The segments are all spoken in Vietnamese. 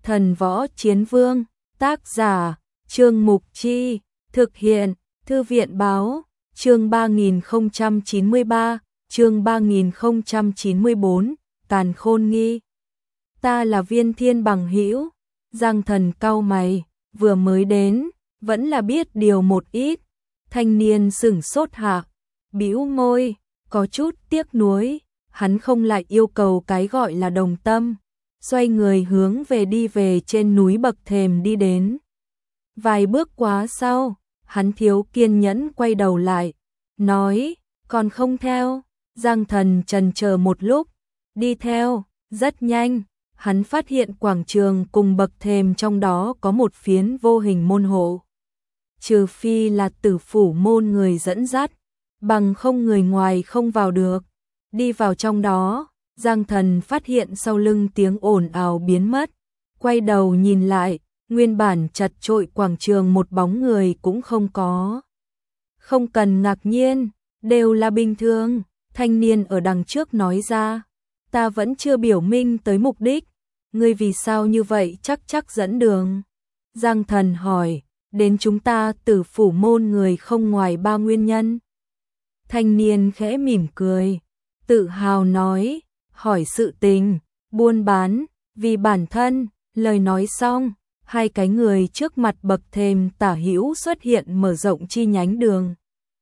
Thần Võ Chiến Vương, tác giả, Trương Mục Chi, thực hiện, Thư viện Báo, chương 3093, chương 3094, Càn Khôn Nghi. Ta là Viên Thiên bằng hữu. Giang Thần cau mày, vừa mới đến, vẫn là biết điều một ít. Thanh niên sửng sốt hạ, bĩu môi, có chút tiếc nuối, hắn không lại yêu cầu cái gọi là đồng tâm, xoay người hướng về đi về trên núi bậc thềm đi đến. Vài bước quá sau, hắn thiếu kiên nhẫn quay đầu lại, nói, còn không theo. Giang Thần chần chờ một lúc, đi theo, rất nhanh, hắn phát hiện quảng trường cùng bậc thềm trong đó có một phiến vô hình môn hộ. Trừ phi là Tử Phủ môn người dẫn dắt, bằng không người ngoài không vào được. Đi vào trong đó, Giang Thần phát hiện sau lưng tiếng ồn ào biến mất, quay đầu nhìn lại, nguyên bản chật chội quảng trường một bóng người cũng không có. Không cần ngạc nhiên, đều là bình thường, thanh niên ở đằng trước nói ra, ta vẫn chưa biểu minh tới mục đích, ngươi vì sao như vậy chắc dẫn đường. Giang Thần hỏi, đến chúng ta Tử Phủ môn người không ngoài 3 nguyên nhân. Thanh niên khẽ mỉm cười, tự hào nói, hỏi sự tình, buôn bán, vì bản thân. Lời nói xong, hai cái người trước mặt bậc thềm tả hữu xuất hiện mở rộng chi nhánh đường.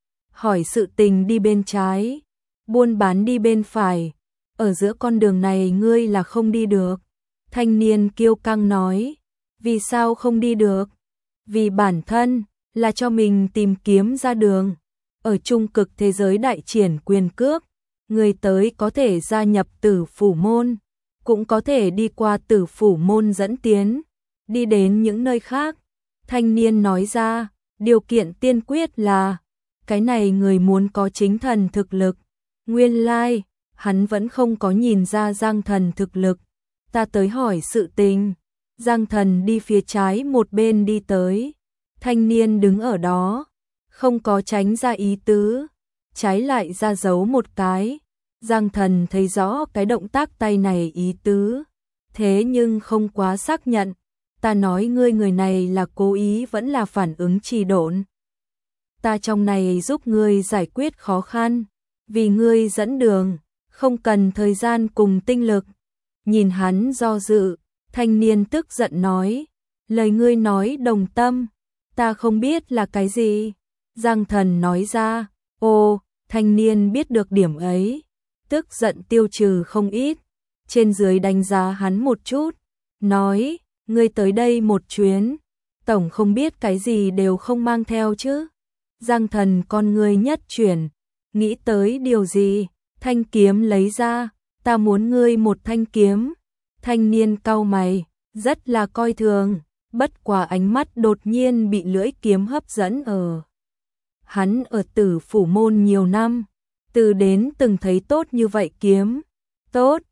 Hỏi sự tình đi bên trái, buôn bán đi bên phải, ở giữa con đường này ngươi là không đi được. Thanh niên kiêu căng nói, vì sao không đi được? Vì bản thân, là cho mình tìm kiếm ra đường. Ở trung cực thế giới đại triển quyền cước, người tới có thể gia nhập Tử Phủ môn, cũng có thể đi qua Tử Phủ môn dẫn tiến, đi đến những nơi khác. Thanh niên nói ra, điều kiện tiên quyết là, cái này người muốn có chính thần thực lực. Nguyên lai, hắn vẫn không có nhìn ra Giang Thần thực lực. Ta tới hỏi sự tình. Giang Thần đi phía trái một bên đi tới. Thanh niên đứng ở đó, không có tránh ra ý tứ, trái lại ra dấu một cái. Giang Thần thấy rõ cái động tác tay này ý tứ, thế nhưng không quá xác nhận. Ta nói ngươi người này là cố ý vẫn là phản ứng trì độn. Ta trong này giúp ngươi giải quyết khó khăn, vì ngươi dẫn đường, không cần thời gian cùng tinh lực. Nhìn hắn do dự, thanh niên tức giận nói, lời ngươi nói đồng tâm, ta không biết là cái gì. Giang Thần nói ra, ô, thanh niên biết được điểm ấy, tức giận tiêu trừ không ít, trên dưới đánh giá hắn một chút, nói, ngươi tới đây một chuyến, tổng không biết cái gì đều không mang theo chứ. Giang Thần con ngươi nhất chuyển, nghĩ tới điều gì, thanh kiếm lấy ra, ta muốn ngươi một thanh kiếm. Thanh niên cau mày, rất là coi thường, bất quá ánh mắt đột nhiên bị lưỡi kiếm hấp dẫn ở. Hắn ở Tử Phủ môn nhiều năm, từ đến từng thấy tốt như vậy kiếm. Tốt,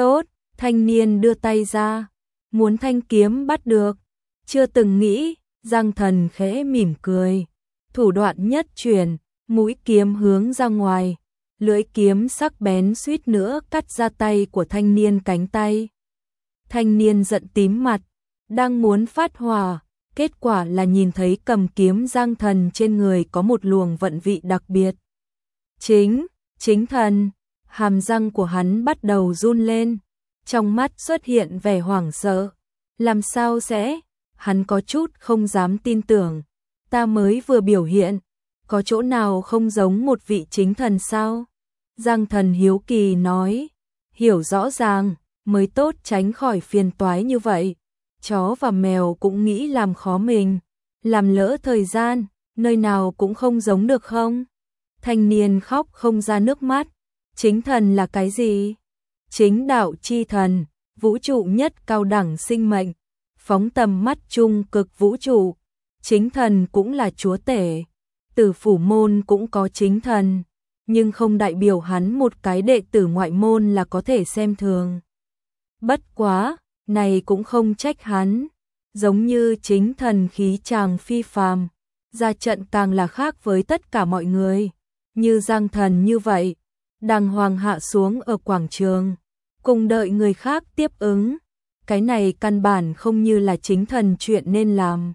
thanh niên đưa tay ra, muốn thanh kiếm bắt được, chưa từng nghĩ. Giang Thần khẽ mỉm cười, thủ đoạn nhất chuyển, mũi kiếm hướng ra ngoài, lưỡi kiếm sắc bén suýt nữa cắt ra tay của thanh niên cánh tay. Thanh niên giận tím mặt, đang muốn phát hỏa, kết quả là nhìn thấy cầm kiếm Giang Thần trên người có một luồng vận vị đặc biệt. Chính thần, hàm răng của hắn bắt đầu run lên, trong mắt xuất hiện vẻ hoảng sợ. Làm sao sẽ? Hắn có chút không dám tin tưởng. Ta mới vừa biểu hiện, có chỗ nào không giống một vị chính thần sao? Giang Thần hiếu kỳ nói, hiểu rõ ràng, mới tốt tránh khỏi phiền toái như vậy. Chó và mèo cũng nghĩ làm khó mình, làm lỡ thời gian, nơi nào cũng không giống được không? Thanh niên khóc không ra nước mắt. Chính thần là cái gì? Chính đạo chi thần, vũ trụ nhất cao đẳng sinh mệnh, phóng tầm mắt trung cực vũ trụ. Chính thần cũng là chúa tể. Tử Phủ môn cũng có chính thần, nhưng không đại biểu hắn một cái đệ tử ngoại môn là có thể xem thường. Bất quá, này cũng không trách hắn, giống như chính thần khí chàng phi phàm, ra trận càng là khác với tất cả mọi người. Như Giang Thần như vậy, đàng hoàng hạ xuống ở quảng trường, cùng đợi người khác tiếp ứng. cái này căn bản không như là chính thần chuyện nên làm.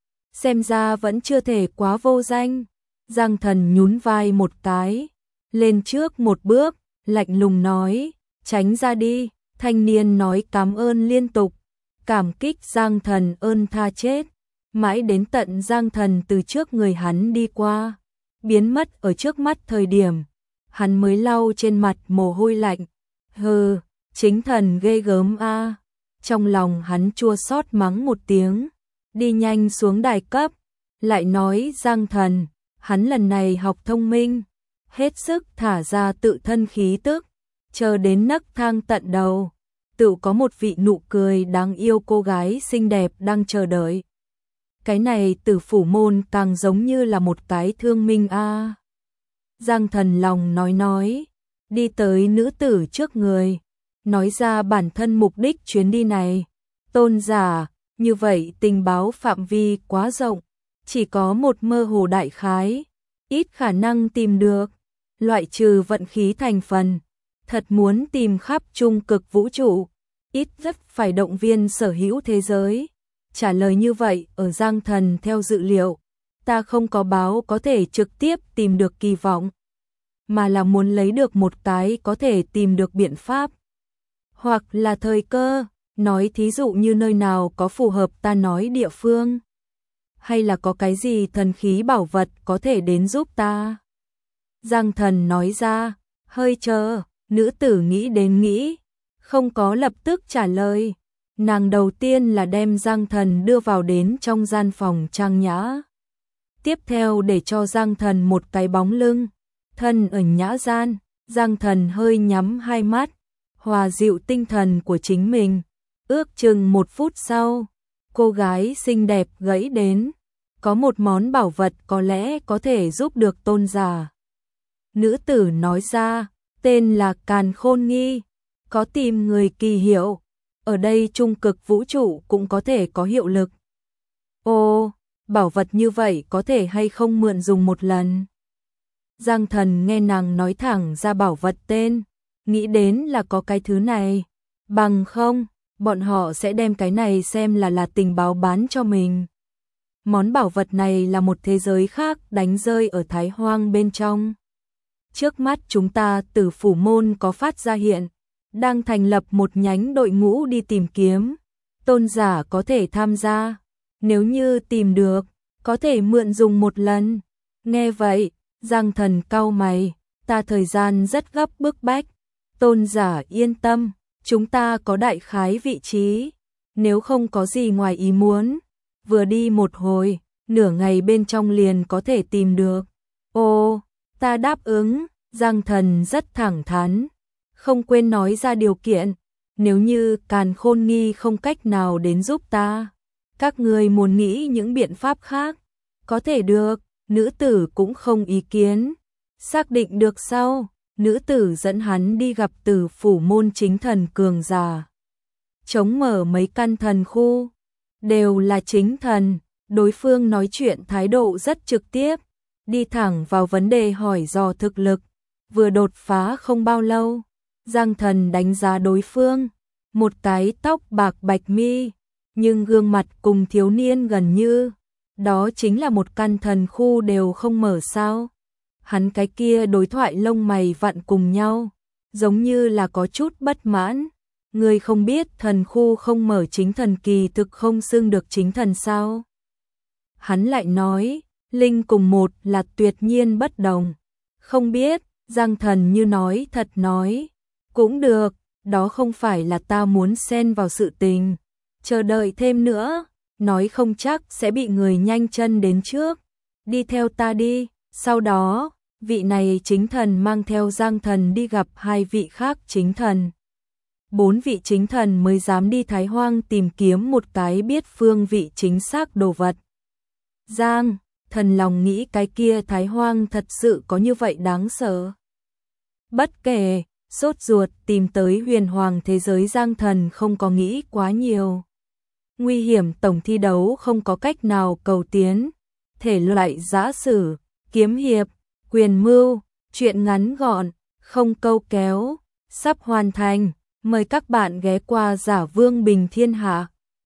Xem ra vẫn chưa thể quá vô danh. Giang Thần nhún vai một cái, lên trước một bước, lạnh lùng nói, tránh ra đi. Thanh niên nói cảm ơn liên tục, cảm kích Giang Thần ơn tha chết. Mãi đến tận Giang Thần từ trước người hắn đi qua, biến mất ở trước mắt thời điểm, hắn mới lau trên mặt mồ hôi lạnh. Hừ, chính thần ghê gớm a. Trong lòng hắn chua xót mắng một tiếng, đi nhanh xuống đài cấp, lại nói Giang Thần, hắn lần này học thông minh, hết sức thả ra tự thân khí tức, chờ đến nấc thang tận đầu, tự có một vị nụ cười đáng yêu cô gái xinh đẹp đang chờ đợi. Cái này Tử Phủ môn càng giống như là một cái thương minh a. Giang Thần lòng nói, đi tới nữ tử trước người, nói ra bản thân mục đích chuyến đi này. Tôn giả, như vậy tình báo phạm vi quá rộng, chỉ có một mơ hồ đại khái, ít khả năng tìm được, loại trừ vận khí thành phần. Thật muốn tìm khắp trung cực vũ trụ, ít rất phải động viên sở hữu thế giới. Trả lời như vậy ở Giang Thần theo dự liệu, ta không có báo có thể trực tiếp tìm được kỳ vọng, mà là muốn lấy được một cái có thể tìm được biện pháp, hoặc là thời cơ, nói thí dụ như nơi nào có phù hợp ta nói địa phương, hay là có cái gì thần khí bảo vật có thể đến giúp ta. Giang Thần nói ra, hơi chờ, nữ tử nghĩ đến nghĩ, không có lập tức trả lời. Nàng đầu tiên là đem Giang Thần đưa vào đến trong gian phòng trang nhã. Tiếp theo để cho Giang Thần một cái bóng lưng, thân ở nhã gian, Giang Thần hơi nhắm hai mắt, hòa dịu tinh thần của chính mình. Ước chừng 1 phút sau, cô gái xinh đẹp gãy đến, có một món bảo vật có lẽ có thể giúp được tôn giả. Nữ tử nói ra, tên là Càn Khôn Nghi, có tìm người kỳ hiệu, ở đây trung cực vũ trụ cũng có thể có hiệu lực. Ô, bảo vật như vậy có thể hay không mượn dùng một lần? Giang Thần nghe nàng nói thẳng ra bảo vật tên, nghĩ đến là có cái thứ này, bằng không, bọn họ sẽ đem cái này xem là tình báo bán cho mình. Món bảo vật này là một thế giới khác đánh rơi ở Thái Hoang bên trong. Trước mắt chúng ta Tử Phủ môn có phát ra hiện, đang thành lập một nhánh đội ngũ đi tìm kiếm, tôn giả có thể tham gia, nếu như tìm được, có thể mượn dùng một lần. Nghe vậy, Giang Thần cau mày, ta thời gian rất gấp bức bách, tôn giả yên tâm, chúng ta có đại khái vị trí, nếu không có gì ngoài ý muốn, vừa đi một hồi, nửa ngày bên trong liền có thể tìm được. Ô, ta đáp ứng. Giang Thần rất thẳng thắn, không quên nói ra điều kiện, nếu như Càn Khôn Nghi không cách nào đến giúp ta, các người muốn nghĩ những biện pháp khác, có thể được. Nữ tử cũng không ý kiến. Xác định được sau, nữ tử dẫn hắn đi gặp Tử Phủ môn chính thần cường giả, chống mở mấy căn thần khu, đều là chính thần. Đối phương nói chuyện thái độ rất trực tiếp, đi thẳng vào vấn đề hỏi dò thực lực. Vừa đột phá không bao lâu, Giang Thần đánh giá đối phương, một cái tóc bạc bạch mi, nhưng gương mặt cùng thiếu niên gần như, đó chính là một căn thần khu đều không mở sao. Hắn cái kia đối thoại lông mày vặn cùng nhau, giống như là có chút bất mãn. Người không biết thần khu không mở chính thần kỳ thực không xưng được chính thần sao? Hắn lại nói, linh cùng một là tuyệt nhiên bất đồng. Không biết. Giang Thần như nói thật nói, cũng được, đó không phải là ta muốn xen vào sự tình, chờ đợi thêm nữa, nói không chắc sẽ bị người nhanh chân đến trước, đi theo ta đi. Sau đó, vị này chính thần mang theo Giang Thần đi gặp 2 vị khác chính thần. 4 vị chính thần mới dám đi Thái Hoang tìm kiếm một cái biết phương vị chính xác đồ vật. Giang Thần lòng nghĩ cái kia Thái Hoang thật sự có như vậy đáng sợ. Bất kể, sốt ruột tìm tới huyền hoàng thế giới, Giang Thần không có nghĩ quá nhiều. Nguy hiểm tổng thi đấu không có cách nào cầu tiến, thể loại giã sử, kiếm hiệp, quyền mưu, chuyện ngắn gọn, không câu kéo, sắp hoàn thành. Mời các bạn ghé qua Giả Vương Bình Thiên Hạ.